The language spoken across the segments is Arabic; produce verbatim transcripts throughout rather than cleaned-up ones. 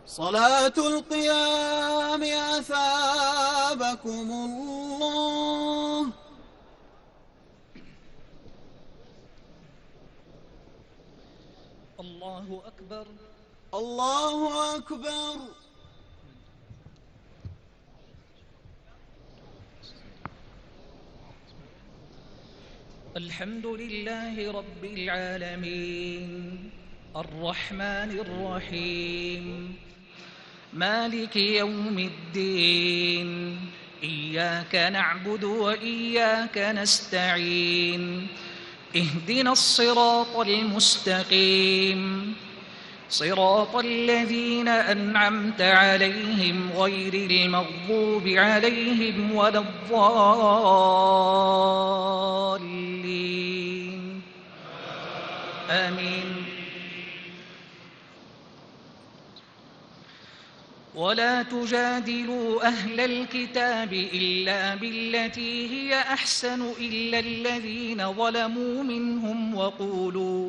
صلاة القيام أثابكم الله. الله أكبر. الله أكبر. الحمد لله رب العالمين الرحمن الرحيم مالك يوم الدين. إياك نعبد وإياك نستعين. اهدنا الصراط المستقيم صراط الذين أنعمت عليهم غير المغضوب عليهم ولا الضالين آمين. ولا تجادلوا أهل الكتاب إلا بالتي هي أحسن إلا الذين ظلموا منهم وقولوا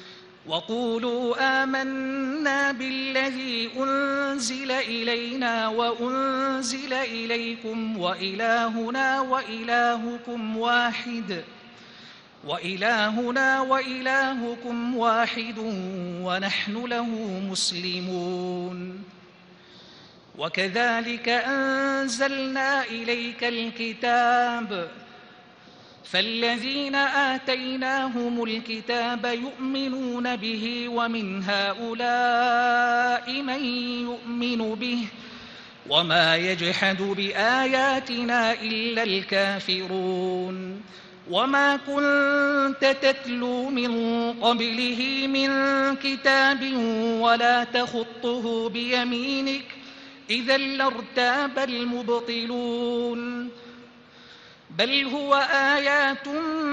وقولوا آمنا بالذي أنزل إلينا وأنزل إليكم وإلهنا وإلهكم واحد وإلهنا وإلهكم واحد ونحن له مسلمون. وكذلك أنزلنا إليك الكتاب فالذين آتيناهم الكتاب يؤمنون به ومن هؤلاء من يؤمن به وما يجحد بآياتنا إلا الكافرون. وما كنت تتلو من قبله من كتاب ولا تخطه بيمينك إذا لارتاب المبطلون. بل هو آيات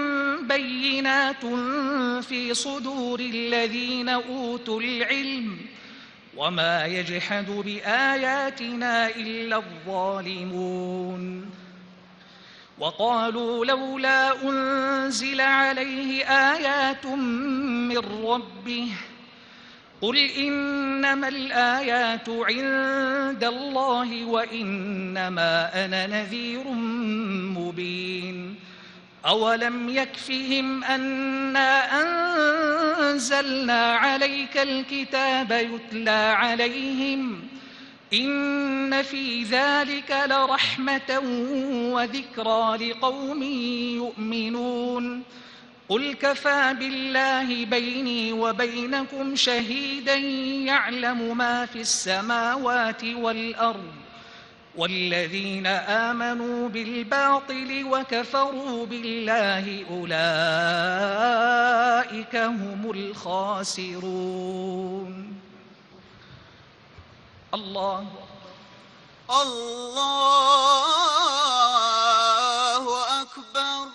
بينات في صدور الذين أوتوا العلم وما يجحد بآياتنا إلا الظالمون. وقالوا لولا أنزل عليه آيات من ربه قل إنما الآيات عند الله وإنما أنا نذير مبين. أولم يكفهم أنا أنزلنا عليك الكتاب يتلى عليهم إن في ذلك لرحمة وذكرى لقوم يؤمنون. قل كفى بالله بيني وبينكم شهيدا يعلم ما في السماوات والأرض والذين آمنوا بالباطل وكفروا بالله أولئك هم الخاسرون. الله الله أكبر.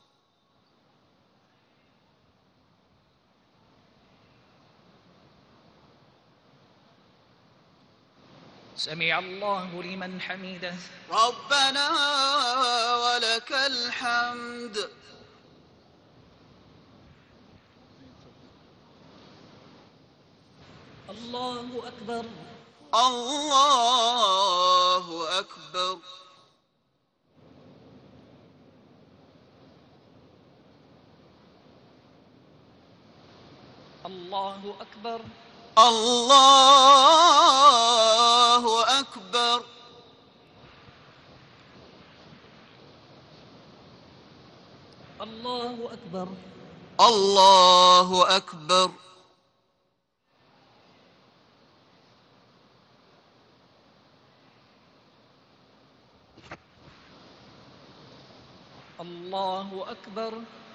سمع الله لمن حمده. ربنا ولك الحمد. الله أكبر. الله أكبر. الله أكبر. الله أكبر. الله أكبر. الله أكبر. الله أكبر.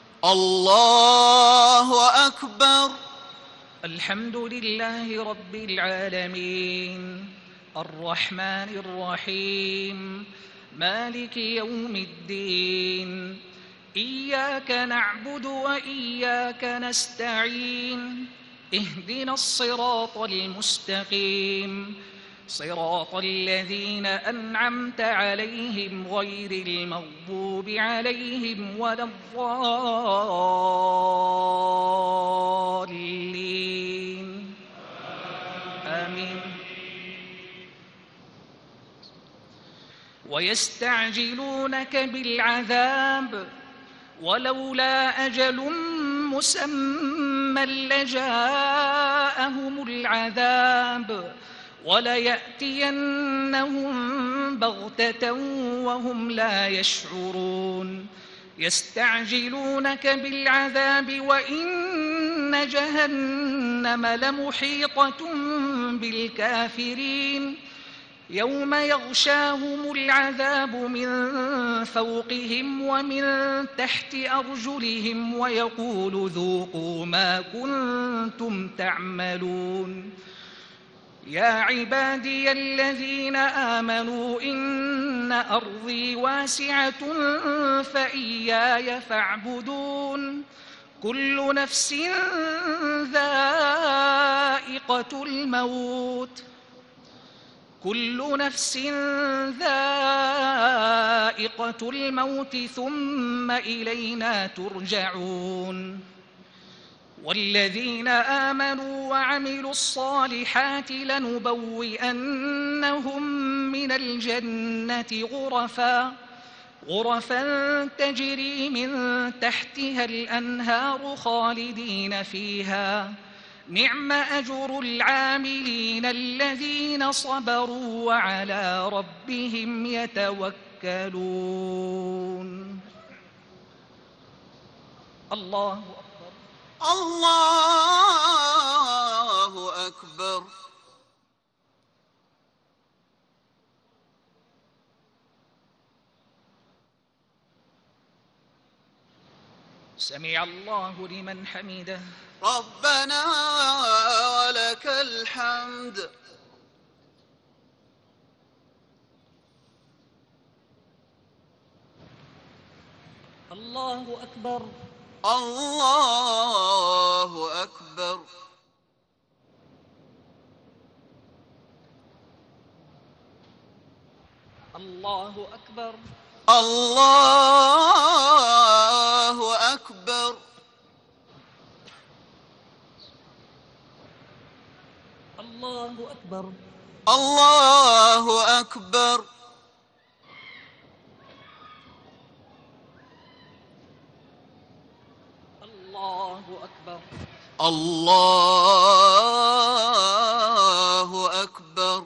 الله أكبر. الحمد لله رب العالمين الرحمن الرحيم مالك يوم الدين. إياك نعبد وإياك نستعين. اهدنا الصراط المستقيم صراط الذين أنعمت عليهم غير المغضوب عليهم ولا الضالين آمين. ويستعجلونك بالعذاب ولولا أجل مسمى لجاءهم العذاب وليأتينهم بغتة وهم لا يشعرون يستعجلونك بالعذاب وإن جهنم لمحيطة بالكافرين يوم يغشاهم العذاب من فوقهم ومن تحت أرجلهم ويقول ذوقوا ما كنتم تعملون يا عبادي الذين آمنوا إن أرضي واسعة فإياي فاعبدون كل نفس ذائقة الموت كل نفس ذائقة الموت ثم إلينا ترجعون والذين آمنوا وعملوا الصالحات لنبوئنهم من الجنة غرفا غرفا تجري من تحتها الأنهار خالدين فيها نعم أجر العاملين الذين صبروا وعلى ربهم يتوكلون. الله أكبر. الله أكبر. سمع الله لمن حمده. ربنا ولك الحمد. الله أكبر. الله أكبر. الله أكبر. الله أكبر. الله أكبر. الله أكبر. الله أكبر. الله أكبر.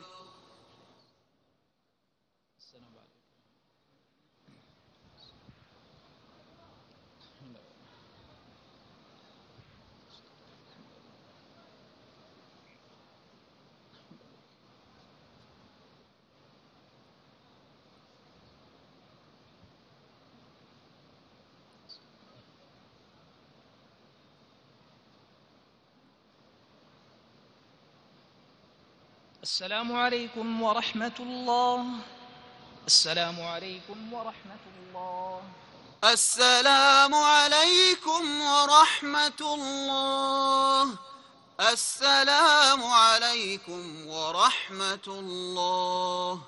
السلام عليكم ورحمة الله. السلام عليكم ورحمة الله. السلام عليكم ورحمة الله. السلام عليكم ورحمة الله.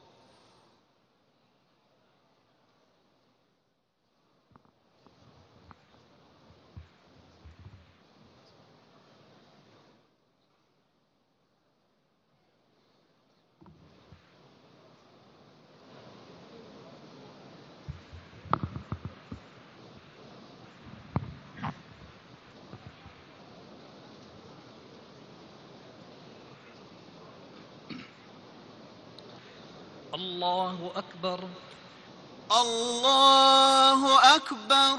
الله أكبر. الله أكبر.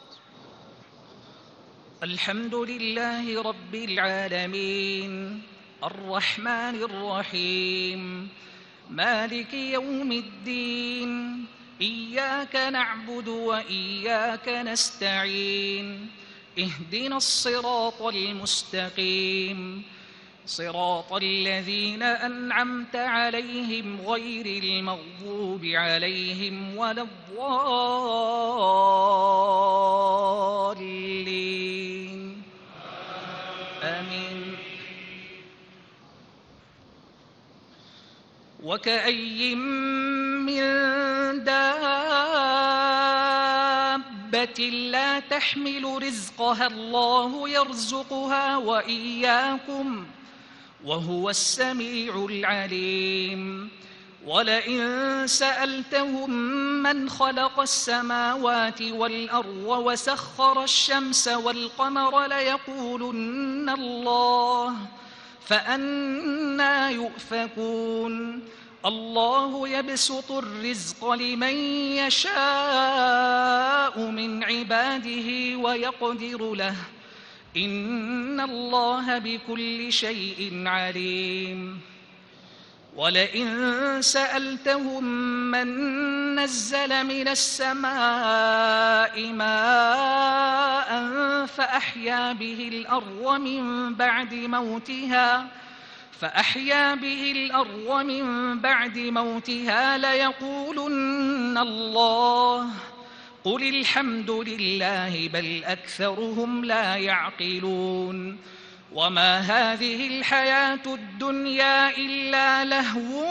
الحمد لله رب العالمين الرحمن الرحيم مالك يوم الدين إياك نعبد وإياك نستعين اهدنا الصراط المستقيم صراط الذين أنعمت عليهم غير المغضوب عليهم ولا الضالين آمين. وكأي من دابة لا تحمل رزقها الله يرزقها وإياكم وهو السميع العليم. ولئن سألتهم من خلق السماوات والأرض وسخر الشمس والقمر ليقولن الله فأنى يؤفكون الله يبسط الرزق لمن يشاء من عباده ويقدر له إن الله بكل شيء عليم ولئن سألتهم من نزل من السماء ماء فأحيا به الأرض من بعد موتها فأحيا به الأرض من بعد موتها ليقولن الله قل الحمد لله بل أكثرهم لا يعقلون وما هذه الحياة الدنيا إلا لهو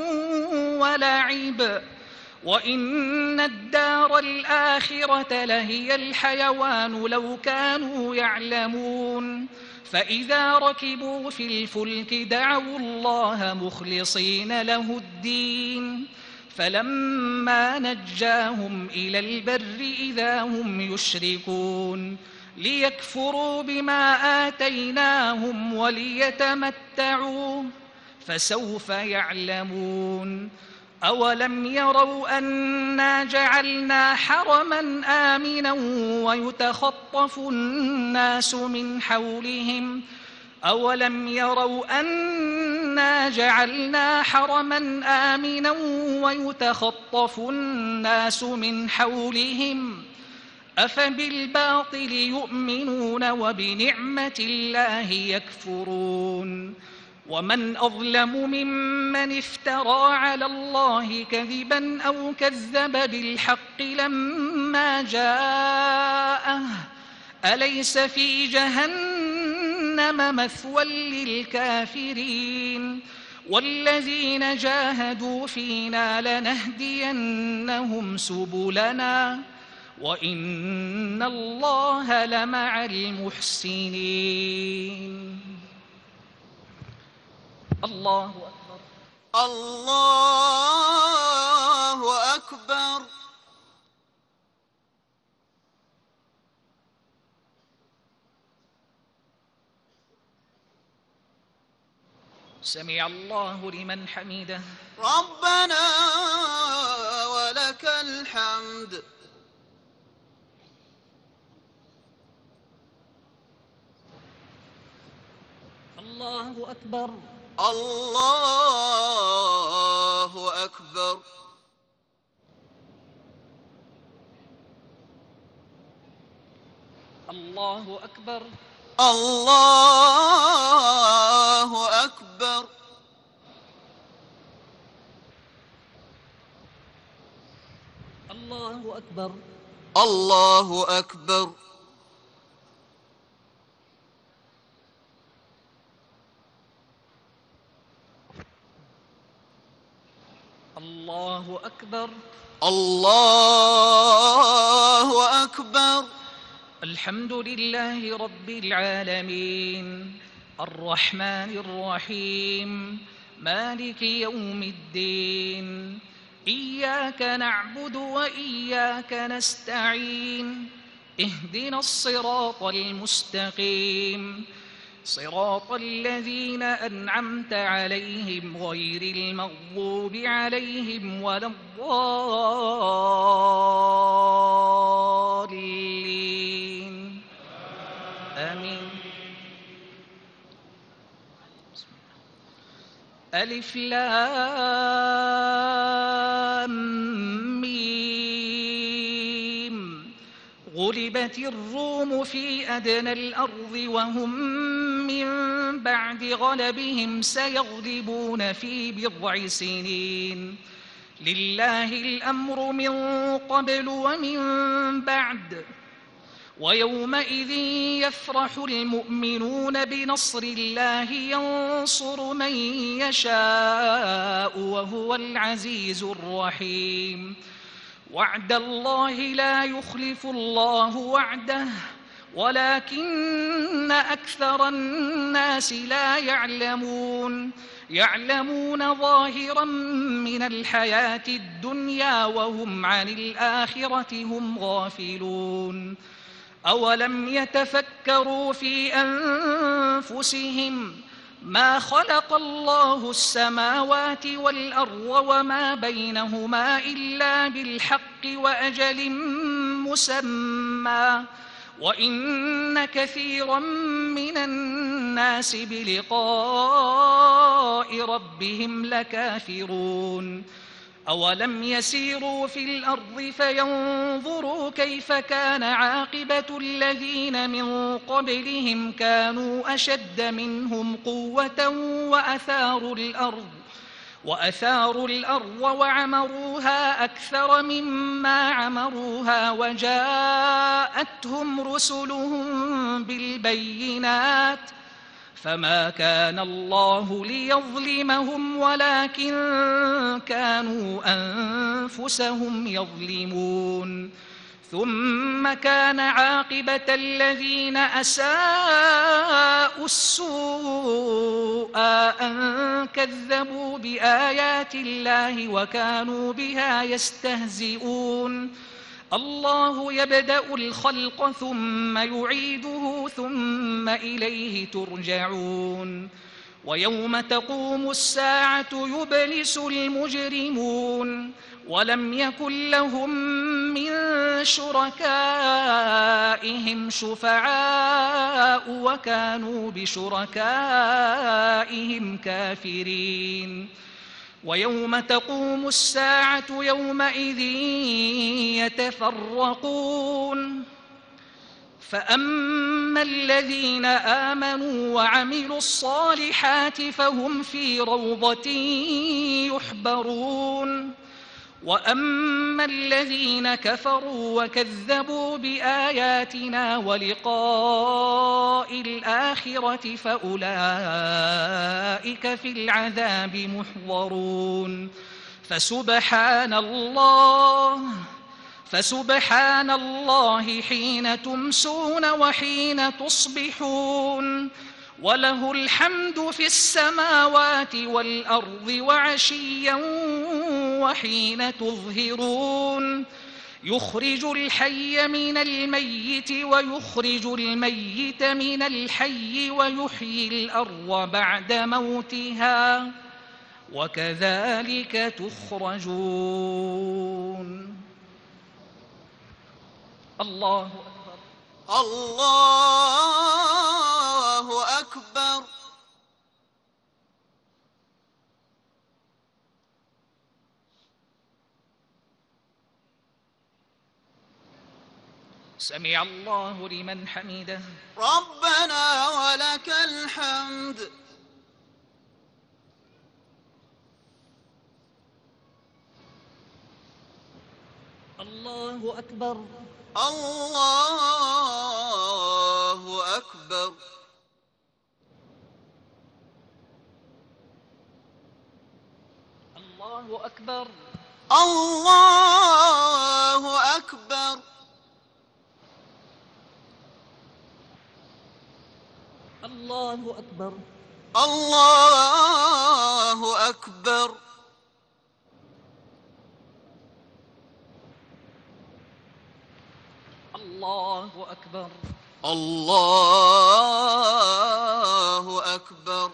ولعب وإن الدار الآخرة لهي الحيوان لو كانوا يعلمون فإذا ركبوا في الفلك دعوا الله مخلصين له الدين فلما نجاهم إلى البر إذا هم يشركون ليكفروا بما آتيناهم وليتمتعوا فسوف يعلمون أولم يروا أنا جعلنا حرما آمنا ويتخطف الناس من حولهم أولم يروا أنا جعلنا حرما آمنا ويتخطف الناس من حولهم أفبالباطل يؤمنون وبنعمة الله يكفرون ومن أظلم ممن افترى على الله كذبا أو كذب بالحق لما جاءه أليس في جهنم مثوى للكافرين والذين جاهدوا فينا لنهدينهم سبلنا وإن الله لمع المحسنين الله أكبر الله أكبر سمع الله لمن حمده ربنا ولك الحمد الله أكبر الله أكبر الله أكبر الله أكبر الله أكبر الله أكبر الله أكبر الله أكبر الحمد لله رب العالمين الرحمن الرحيم مالك يوم الدين إياك نعبد وإياك نستعين اهدنا الصراط المستقيم صراط الذين أنعمت عليهم غير المغضوب عليهم ولا الضالين آمين ألف لام ميم غلبت الروم في أدنى الأرض وهم من بعد غلبهم سيغلبون في بضع سنين لله الأمر من قبل ومن بعد ويومئذ يفرح المؤمنون بنصر الله ينصر من يشاء وهو العزيز الرحيم وعد الله لا يخلف الله وعده ولكن أكثر الناس لا يعلمون يعلمون ظاهرا من الحياة الدنيا وهم عن الآخرة هم غافلون. أولم يتفكروا في أنفسهم ما خلق الله السماوات والأرض وما بينهما إلا بالحق وأجل مسمى وإن كثيرا من الناس بلقاء ربهم لكافرون. أولم يسيروا في الأرض فينظروا كيف كان عاقبة الذين من قبلهم كانوا أشد منهم قوة وأثاروا الأرض وأثاروا الأرض وعمروها أكثر مما عمروها وجاءتهم رسلهم بالبينات فما كان الله ليظلمهم ولكن كانوا أنفسهم يظلمون. ثم كان عاقبة الذين أساءوا السوء أن كذبوا بآيات الله وكانوا بها يستهزئون. الله يبدأ الخلق ثم يعيده ثم إليه ترجعون. ويوم تقوم الساعة يبلس المجرمون ولم يكن لهم من شركائهم شفعاء وكانوا بشركائهم كافرين. ويوم تقوم الساعة يومئذ يتفرقون فأما الذين آمنوا وعملوا الصالحات فهم في روضة يحبرون وأما الذين كفروا وكذبوا بآياتنا ولقاء الآخرة فأولئك في العذاب محضرون. فسبحان الله فسبحان الله حين تمسون وحين تصبحون وله الحمد في السماوات والأرض وعشيا وحين تظهرون. يخرج الحي من الميت ويخرج الميت من الحي ويحيي الأرض بعد موتها وكذلك تخرجون. الله أكبر. الله أكبر. سمع الله لمن حمده. ربنا ولك الحمد. الله أكبر. الله أكبر. الله أكبر. الله أكبر. الله أكبر. الله أكبر. الله أكبر. الله أكبر.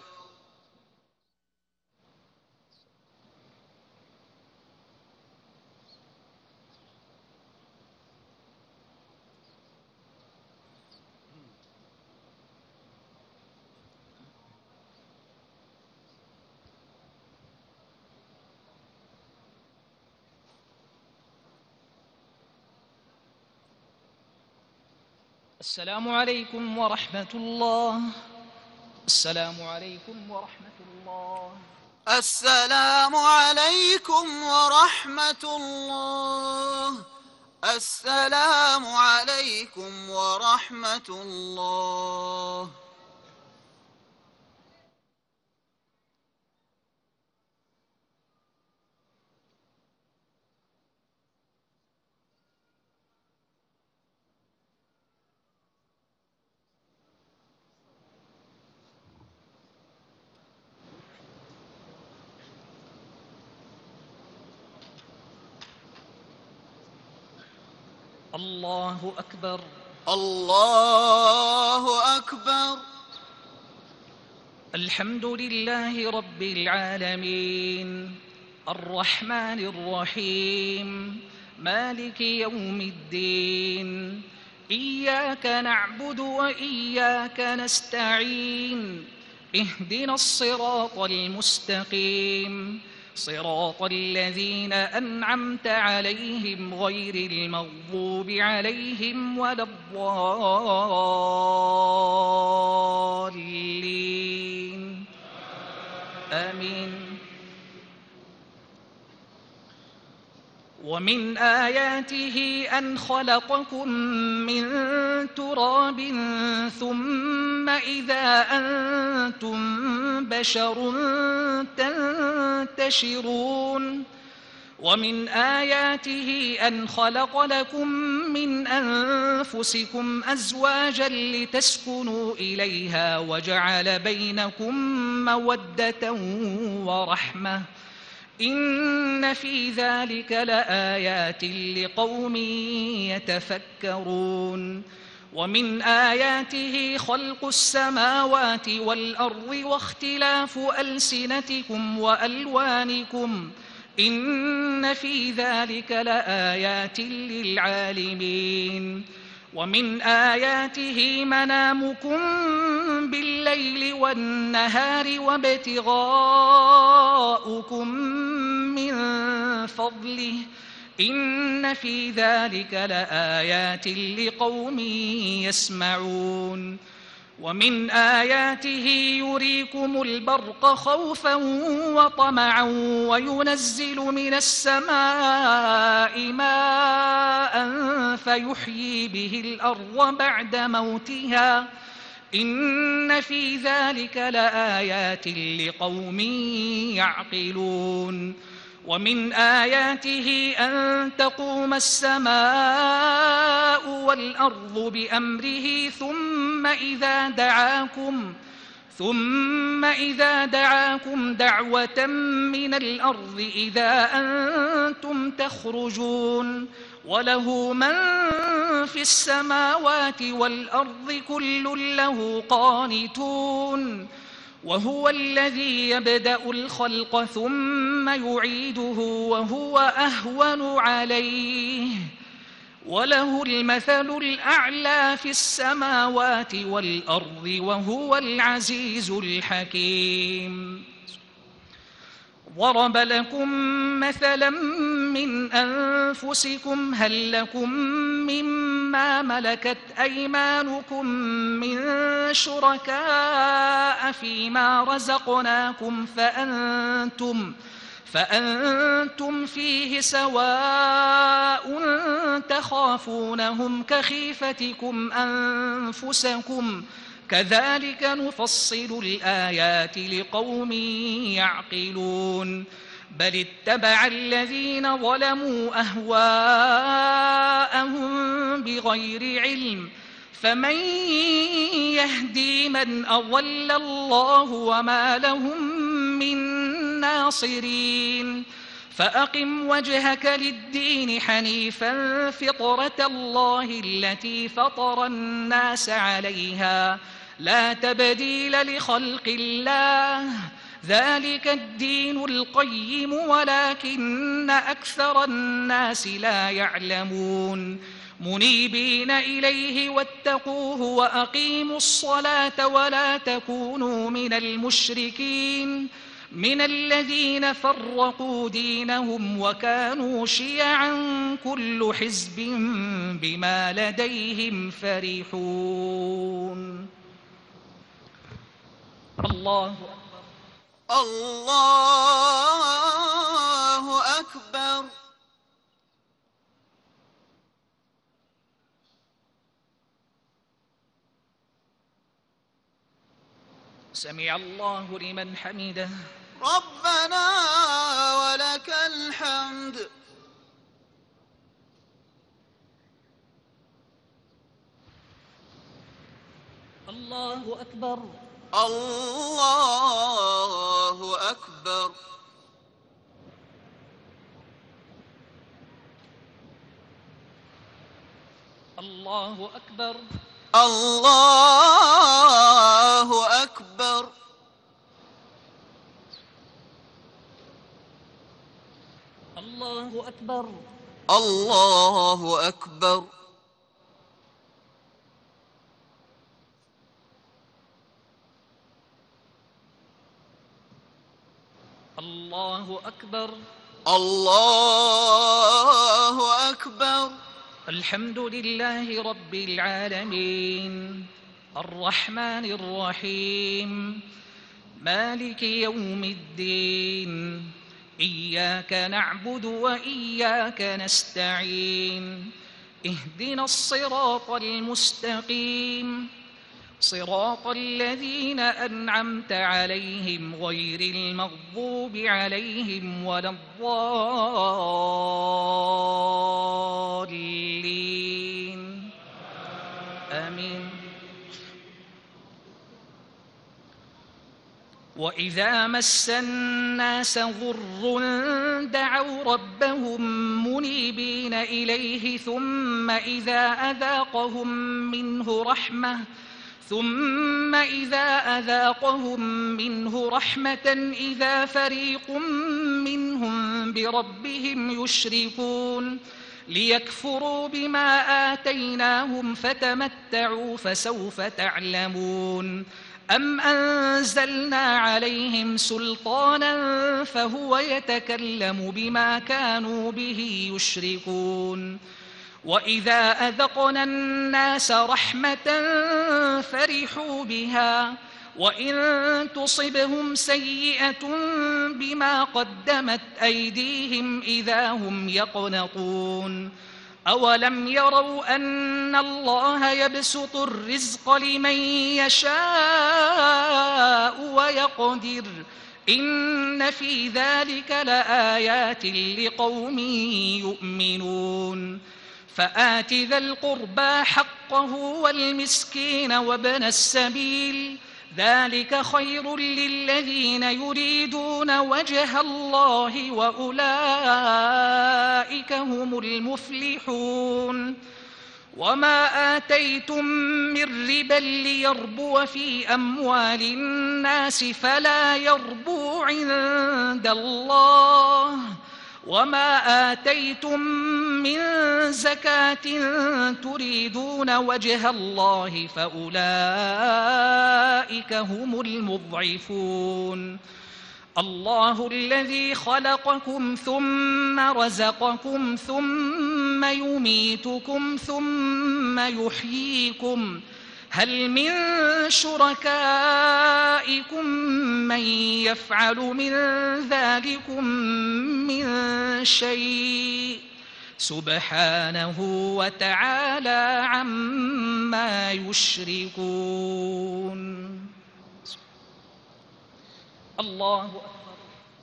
السلام عليكم ورحمة الله. السلام عليكم ورحمة الله. السلام عليكم ورحمة الله. السلام عليكم ورحمة الله. الله أكبر. الله أكبر. الحمد لله رب العالمين الرحمن الرحيم مالك يوم الدين. إياك نعبد وإياك نستعين. اهدنا الصراط المستقيم صراط الذين أنعمت عليهم غير المغضوب عليهم ولا الضالين آمين. ومن آياته أن خلقكم من تراب ثم إذا أنتم بشر تنتشرون. ومن آياته أن خلق لكم من أنفسكم أزواجا لتسكنوا إليها وجعل بينكم مودة ورحمة إن في ذلك لآيات لقوم يتفكرون. ومن آياته خلق السماوات والأرض واختلاف ألسنتكم وألوانكم إن في ذلك لآيات للعالمين. ومن آياته منامكم بالليل والنهار وابتغاؤكم من فضله إن في ذلك لآيات لقوم يسمعون. ومن آياته يريكم البرق خوفا وطمعا وينزل من السماء ماء فيحيي به الأرض بعد موتها إن في ذلك لآيات لقوم يعقلون. ومن آياته أن تقوم السماء والأرض بأمره ثم إذا دعاكم ثم إذا دعاكم دعوة من الأرض إذا أنتم تخرجون. وله من في السماوات والأرض كل له قانتون. وهو الذي يبدأ الخلق ثم يعيده وهو أهون عليه وله المثل الأعلى في السماوات والأرض وهو العزيز الحكيم. ضرب لكم مثلا من أنفسكم هل لكم مما ملكت أيمانكم من شركاء فيما رزقناكم فأنتم فأنتم فيه سواء تخافونهم كخيفتكم أنفسكم كذلك نفصل الآيات لقوم يعقلون. بل اتبع الذين ظلموا أهواءهم بغير علم فمن يهدي من أضل الله وما لهم من ناصرين. فأقم وجهك للدين حنيفا فطرة الله التي فطر الناس عليها لا تبديل لخلق الله ذلك الدين القيم ولكن أكثر الناس لا يعلمون. منيبين إليه واتقوه وأقيموا الصلاة ولا تكونوا من المشركين من الذين فرقوا دينهم وكانوا شيعا كل حزب بما لديهم فرحون. الله الله أكبر. سمع الله لمن حمده. ربنا ولك الحمد. الله أكبر. الله أكبر. الله أكبر. الله أكبر. الله أكبر. الله أكبر. الله أكبر. الله أكبر. الحمد لله رب العالمين الرحمن الرحيم مالك يوم الدين إياك نعبد وإياك نستعين اهدنا الصراط المستقيم صراط الذين أنعمت عليهم غير المغضوب عليهم ولا الضالين آمين. وإذا مس الناس ضر دعوا ربهم منيبين إليه ثم إذا أذاقهم منه رحمة ثم إذا أذاقهم منه رحمة إذا فريق منهم بربهم يشركون ليكفروا بما آتيناهم فتمتعوا فسوف تعلمون أم أنزلنا عليهم سلطانا فهو يتكلم بما كانوا به يشركون وإذا أذقنا الناس رحمة فرحوا بها وإن تصبهم سيئة بما قدمت أيديهم إذا هم يقنطون أولم يروا أن الله يبسط الرزق لمن يشاء ويقدر إن في ذلك لآيات لقوم يؤمنون فآت ذا القربى حقه والمسكين وابن السبيل ذلك خير للذين يريدون وجه الله وأولئك هم المفلحون وما آتيتم من ربا ليربو في أموال الناس فلا يربو عند الله وما آتيتم من زكاة تريدون وجه الله فأولئك هم المضعفون الله الذي خلقكم ثم رزقكم ثم يميتكم ثم يحييكم هل من شركائكم من يفعل من ذلكم من شيء سبحانه وتعالى عما يشركون. الله أكبر.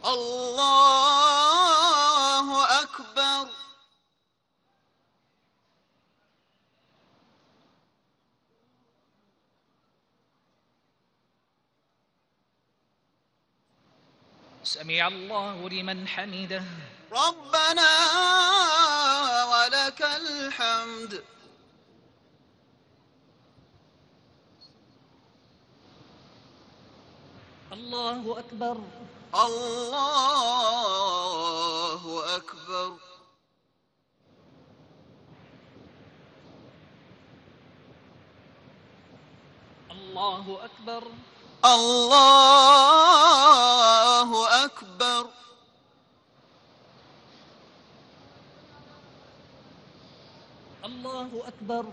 الله أكبر. سمع الله لمن حمده. ربنا ولك الحمد. الله أكبر. الله أكبر. الله أكبر. الله أكبر. الله أكبر.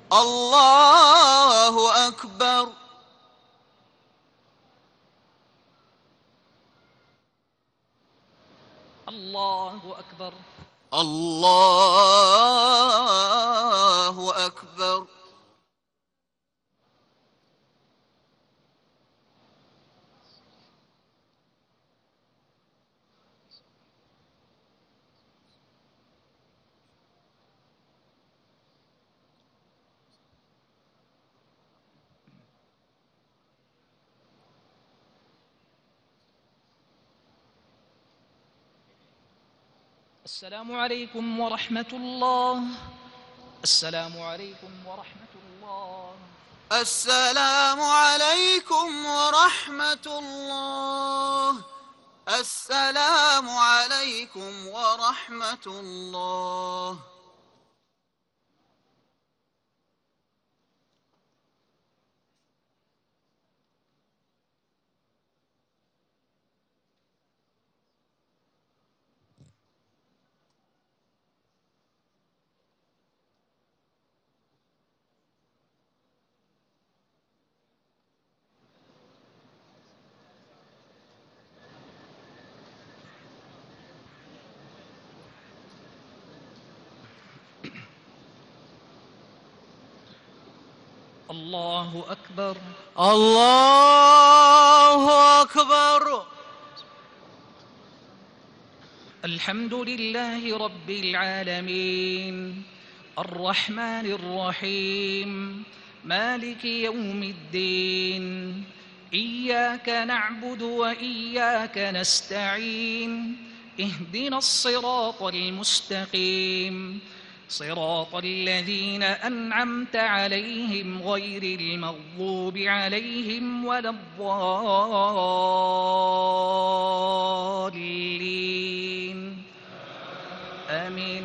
الله أكبر. الله أكبر. الله أكبر. السلام عليكم ورحمة الله السلام عليكم ورحمة الله. السلام عليكم ورحمة الله. السلام عليكم ورحمة الله. الله أكبر. الله أكبر. الحمد لله رب العالمين الرحمن الرحيم مالك يوم الدين. إياك نعبد وإياك نستعين. اهدنا الصراط المستقيم صراط الذين أنعمت عليهم غير المغضوب عليهم ولا الضالين. آمين.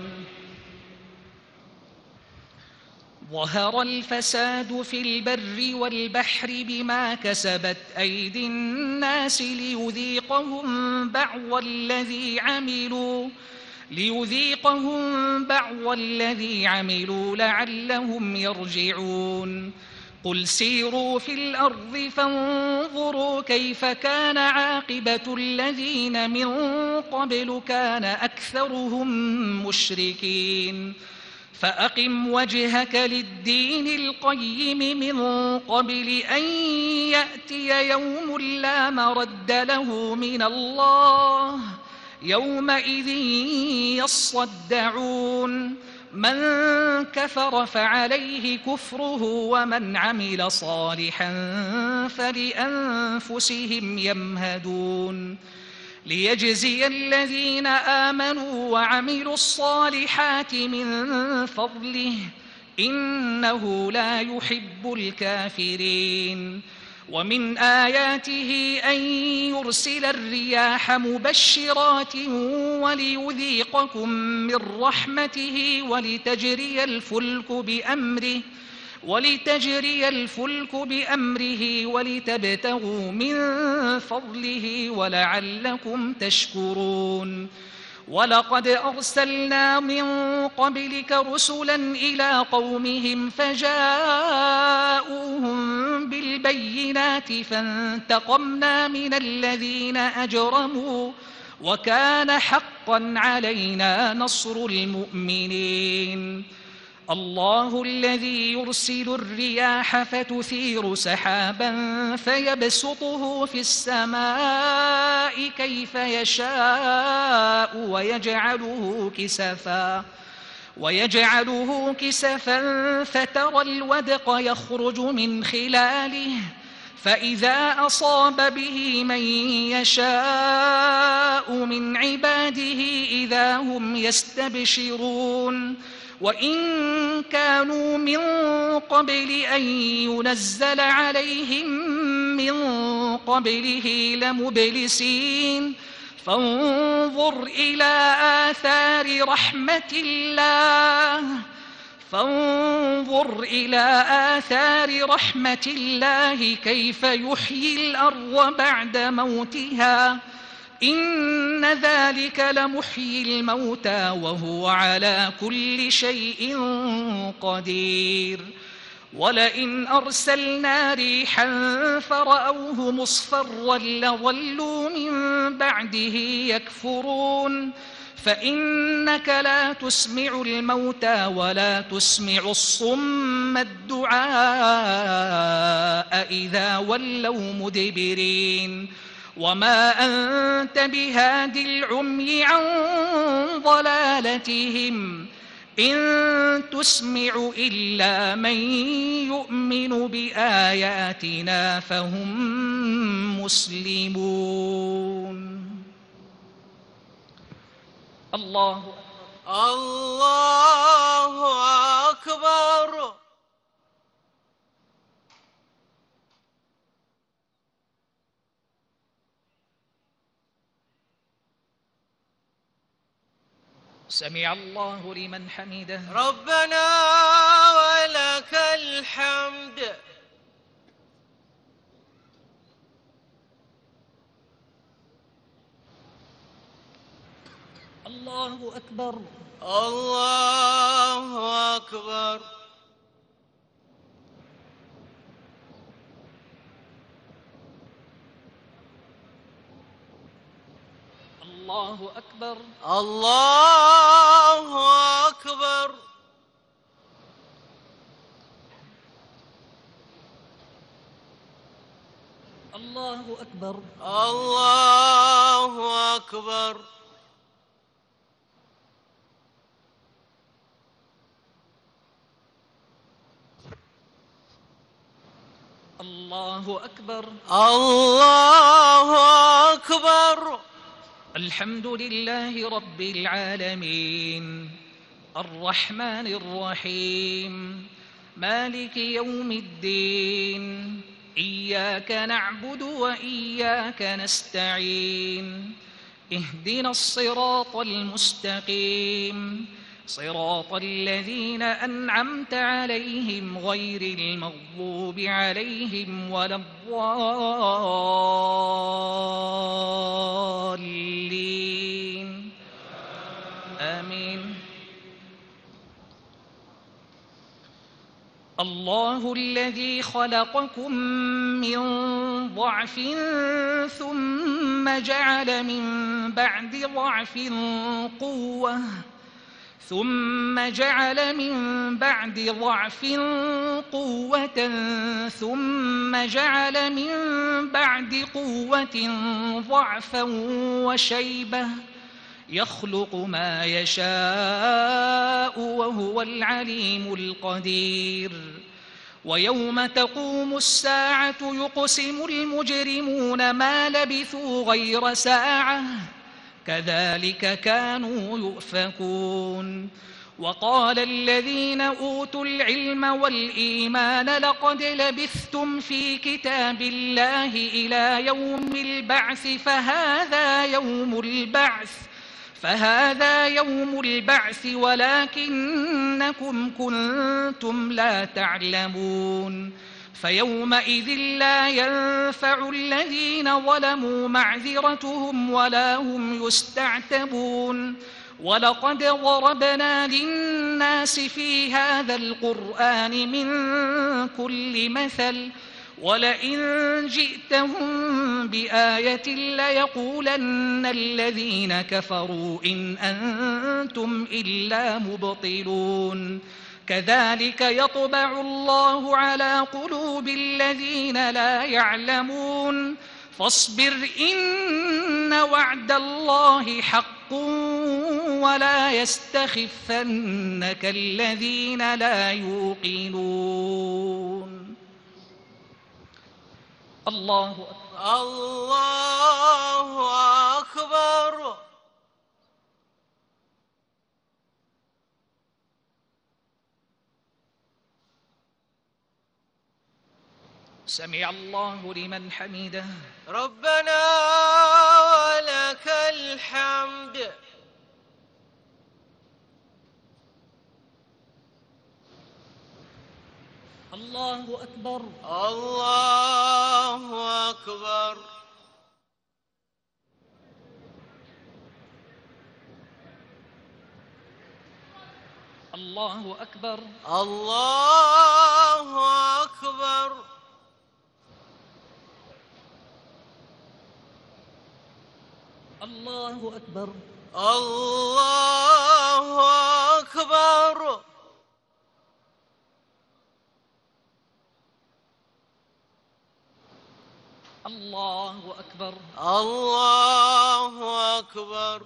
ظهر الفساد في البر والبحر بما كسبت أيدي الناس ليذيقهم بعض الذي عملوا ليذيقهم بعض الذي عملوا لعلهم يرجعون. قل سيروا في الأرض فانظروا كيف كان عاقبة الذين من قبل كان أكثرهم مشركين. فأقم وجهك للدين القيم من قبل أن يأتي يوم لا مرد له من الله يومئذ يصدعون. من كفر فعليه كفره ومن عمل صالحا فلأنفسهم يمهدون. ليجزي الذين آمنوا وعملوا الصالحات من فضله إنه لا يحب الكافرين. ومن آياته أن يرسل الرياح مبشرات وليذيقكم من رحمته ولتجري الفلك بأمره ولتجري الفلك بأمره ولتبتغوا من فضله ولعلكم تشكرون. ولقد أرسلنا من قبلك رسلا إلى قومهم فجاءوهم بالبينات فانتقمنا من الذين أجرموا وكان حقا علينا نصر المؤمنين. الله الذي يرسل الرياح فتثير سحابا فيبسطه في السماء كيف يشاء ويجعله كسفا ويجعله كسفا فترى الودق يخرج من خلاله فإذا أصاب به من يشاء من عباده إذا هم يستبشرون. وإن كانوا من قبل أن ينزل عليهم من قبله لمبلسين. فانظر إلى آثار رحمة الله فانظر إلى آثار رحمة الله كيف يحيي الأرض بعد موتها إن ذلك لمحيي الموتى وهو على كل شيء قدير. ولئن أرسلنا ريحا فرأوه مصفرا لظلوا من بعده يكفرون. فإنك لا تسمع الموتى ولا تسمع الصم الدعاء إذا ولوا مدبرين. وما أنت بهاد العمي عن ضلالتهم إن تسمع إلا من يؤمن بآياتنا فهم مسلمون. الله الله أكبر. سمع الله لمن حمده. ربنا ولك الحمد. الله أكبر. الله أكبر. الله أكبر. الله أكبر. الله أكبر. الله أكبر. الله أكبر. الله أكبر. الحمد لله رب العالمين الرحمن الرحيم مالك يوم الدين إياك نعبد وإياك نستعين اهدنا الصراط المستقيم صراط الذين أنعمت عليهم غير المغضوب عليهم ولا الضالين آمين. الله الذي خلقكم من ضعف ثم جعل من بعد ضعف قوة ثم جعل من بعد ضعف قوة ثم جعل من بعد قوة ضعفا وشيبة يخلق ما يشاء وهو العليم القدير. ويوم تقوم الساعة يقسم المجرمون ما لبثوا غير ساعة كذلك كانوا يؤفكون. وقال الذين أوتوا العلم والإيمان لقد لبثتم في كتاب الله إلى يوم البعث فهذا يوم البعث فهذا يوم البعث ولكنكم كنتم لا تعلمون. فيومئذ لا ينفع الذين ظلموا معذرتهم ولا هم يستعتبون. ولقد ضربنا للناس في هذا القرآن من كل مثل ولئن جئتهم بآية ليقولن الذين كفروا إن أنتم إلا مبطلون. كذلك يطبع الله على قلوب الذين لا يعلمون. فاصبر إن وعد الله حق ولا يستخفنك الذين لا يوقنون. الله أكبر. الله أكبر. سمع الله لمن حمده. ربنا ولك الحمد. الله أكبر. الله أكبر. الله أكبر. الله أكبر. الله أكبر. الله أكبر. الله أكبر. الله أكبر.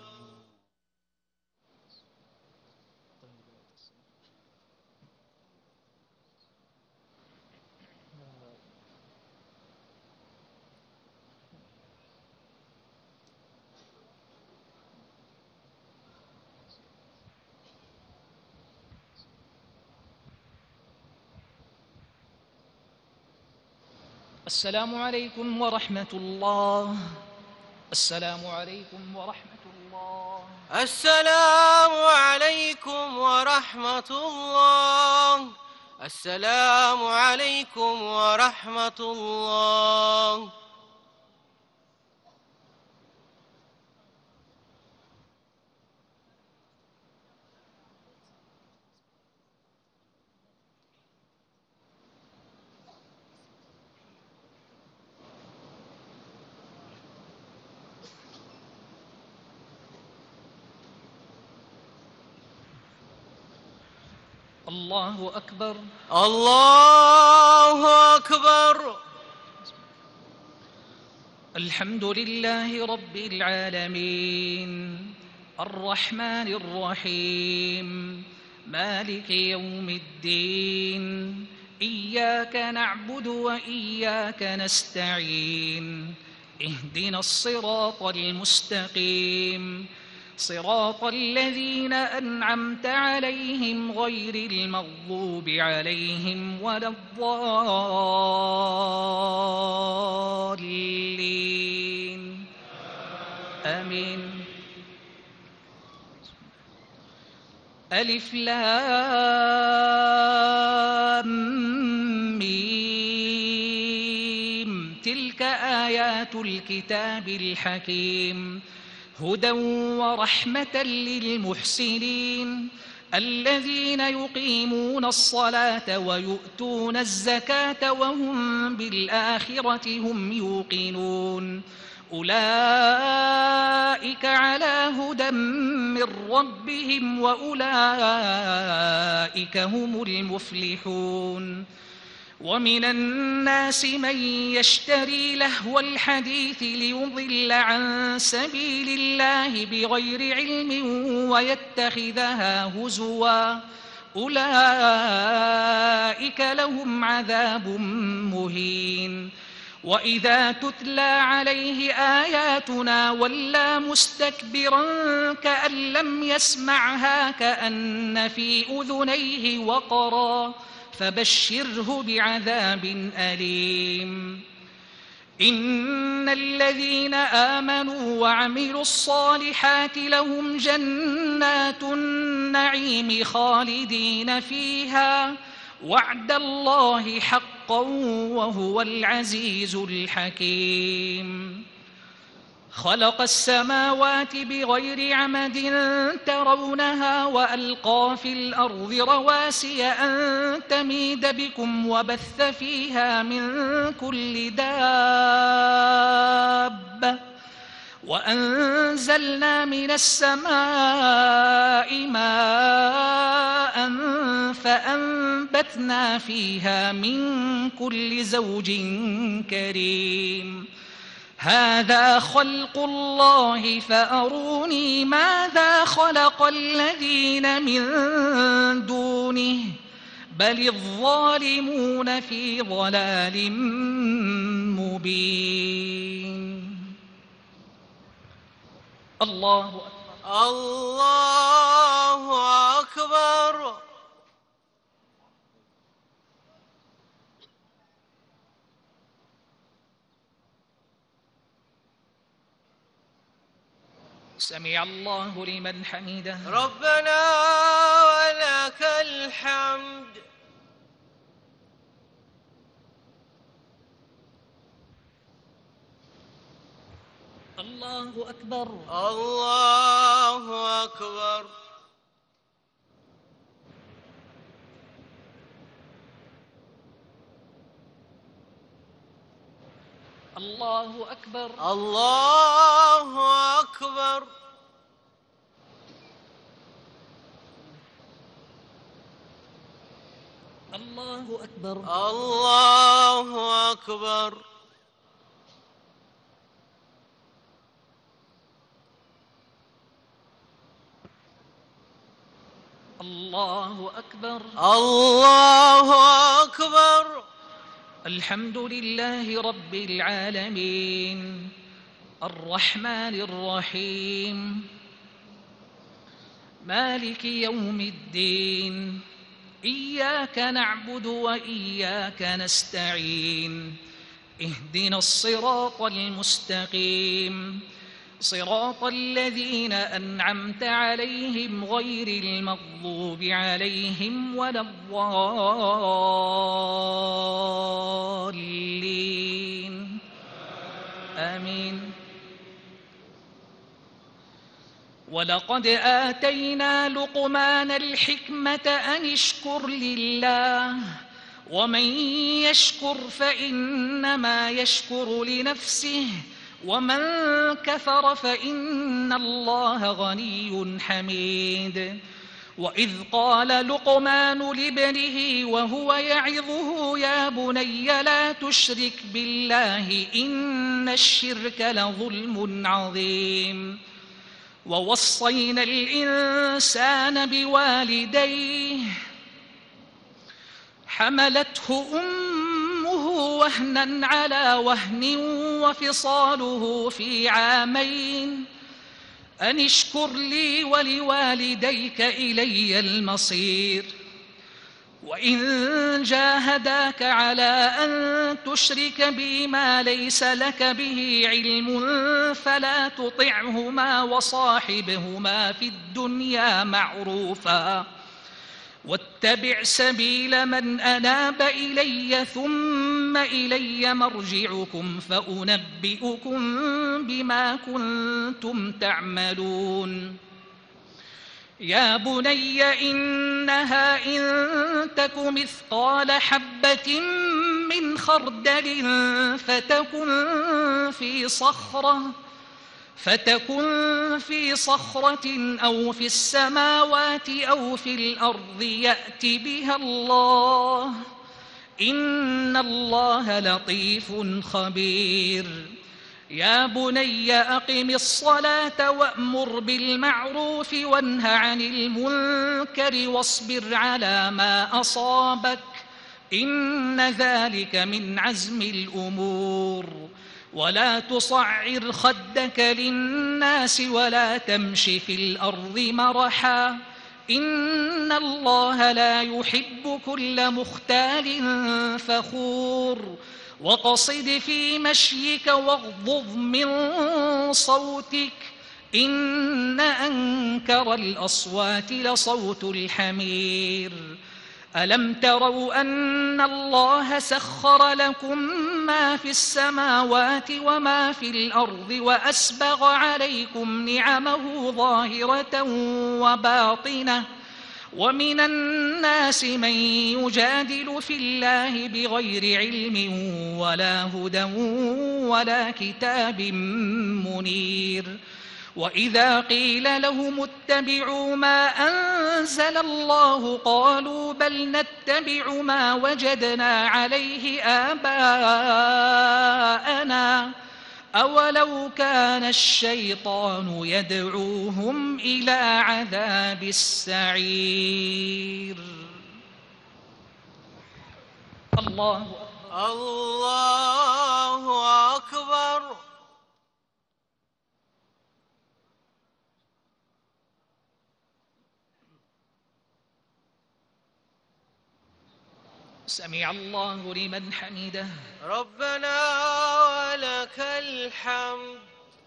السلام عليكم ورحمة الله. السلام عليكم ورحمة الله. السلام عليكم ورحمة الله. السلام عليكم ورحمة الله. الله أكبر. الله أكبر. الحمد لله رب العالمين الرحمن الرحيم مالك يوم الدين إياك نعبد وإياك نستعين اهدنا الصراط المستقيم صراط الذين أنعمت عليهم غير المغضوب عليهم ولا الضالين آمين. ألف لام ميم تلك آيات الكتاب الحكيم هدى ورحمة للمحسنين الذين يقيمون الصلاة ويؤتون الزكاة وهم بالآخرة هم يوقنون أولئك على هدى من ربهم وأولئك هم المفلحون. ومن الناس من يشتري لهو الحديث ليضل عن سبيل الله بغير علم ويتخذها هزوا أولئك لهم عذاب مهين. وإذا تتلى عليه آياتنا ولى مستكبرا كأن لم يسمعها كأن في أذنيه وقرا فبشره بعذاب أليم. إن الذين آمنوا وعملوا الصالحات لهم جنات النعيم خالدين فيها وعد الله حقا وهو العزيز الحكيم. خلق السماوات بغير عمد ترونها وألقى في الأرض رواسي أن تميد بكم وبث فيها من كل دابة وأنزلنا من السماء ماء فأنبتنا فيها من كل زوج كريم. هذا خلق الله فأروني ماذا خلق الذين من دونه بل الظالمون في ضلال مبين. الله أكبر. الله أكبر. سمع الله لمن حمده. ربنا ولك الحمد. الله أكبر. الله أكبر. الله أكبر. الله أكبر. الله أكبر. الله أكبر. الله أكبر. الله أكبر. الحمد لله رب العالمين الرحمن الرحيم مالك يوم الدين إياك نعبد وإياك نستعين اهدنا الصراط المستقيم صراط الذين أنعمت عليهم غير المغضوب عليهم ولا الضالين آمين. ولقد آتينا لقمان الحكمة أن اشكر لله ومن يشكر فإنما يشكر لنفسه ومن كفر فإن الله غني حميد. وإذ قال لقمان لابنه وهو يعظه يا بني لا تشرك بالله إن الشرك لظلم عظيم. ووصينا الإنسان بوالديه حملته أمه وهنا على وهن وفصاله في عامين أن اشكر لي ولوالديك إلي المصير. وإن جاهداك على أن تشرك بي ما ليس لك به علم فلا تطعهما وصاحبهما في الدنيا معروفا واتبع سبيل من أناب إلي ثم إلي مرجعكم فأنبئكم بما كنتم تعملون. يا بني إنها إن تك مثقال حبة من خردل فتكن في صخرة فتكن في صخرة أو في السماوات أو في الأرض يأت بها الله إن الله لطيف خبير. يا بني أقم الصلاة وأمر بالمعروف وانه عن المنكر واصبر على ما أصابك إن ذلك من عزم الأمور. ولا تصعر خدك للناس ولا تمش في الأرض مرحا إن الله لا يحب كل مختال فخور. وقصد في مشيك واغضض من صوتك إن أنكر الأصوات لصوت الحمير. ألم تروا أن الله سخر لكم ما في السماوات وما في الأرض وأسبغ عليكم نعمه ظاهرة وباطنة ومن الناس من يجادل في الله بغير علم ولا هدى ولا كتاب منير. وإذا قيل لهم اتبعوا ما أنزل الله قالوا بل نتبع ما وجدنا عليه آباءنا أولو كان الشيطان يدعوهم إلى عذاب السعير. الله أكبر. الله أكبر. سمع الله لمن حمده. ربنا ولك الحمد.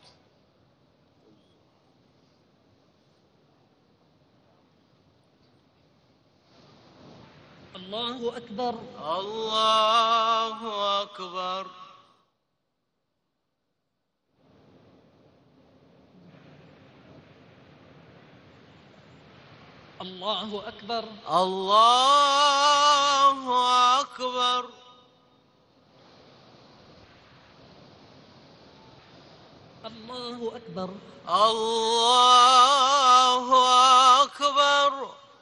الله أكبر. الله أكبر. الله أكبر. الله أكبر. الله أكبر. الله أكبر.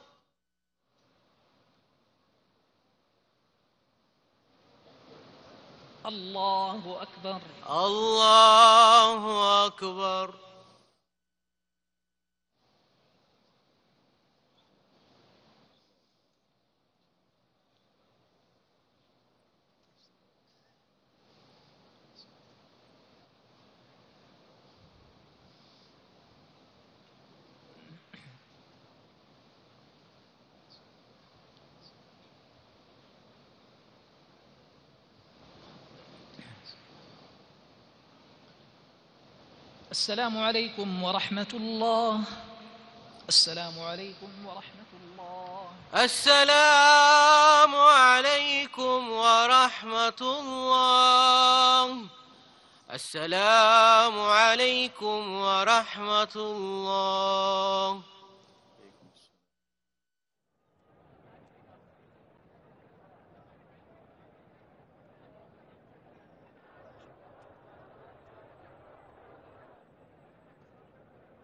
الله أكبر. الله أكبر. السلام عليكم ورحمة الله. السلام عليكم ورحمة الله. السلام عليكم ورحمة الله. السلام عليكم ورحمة الله.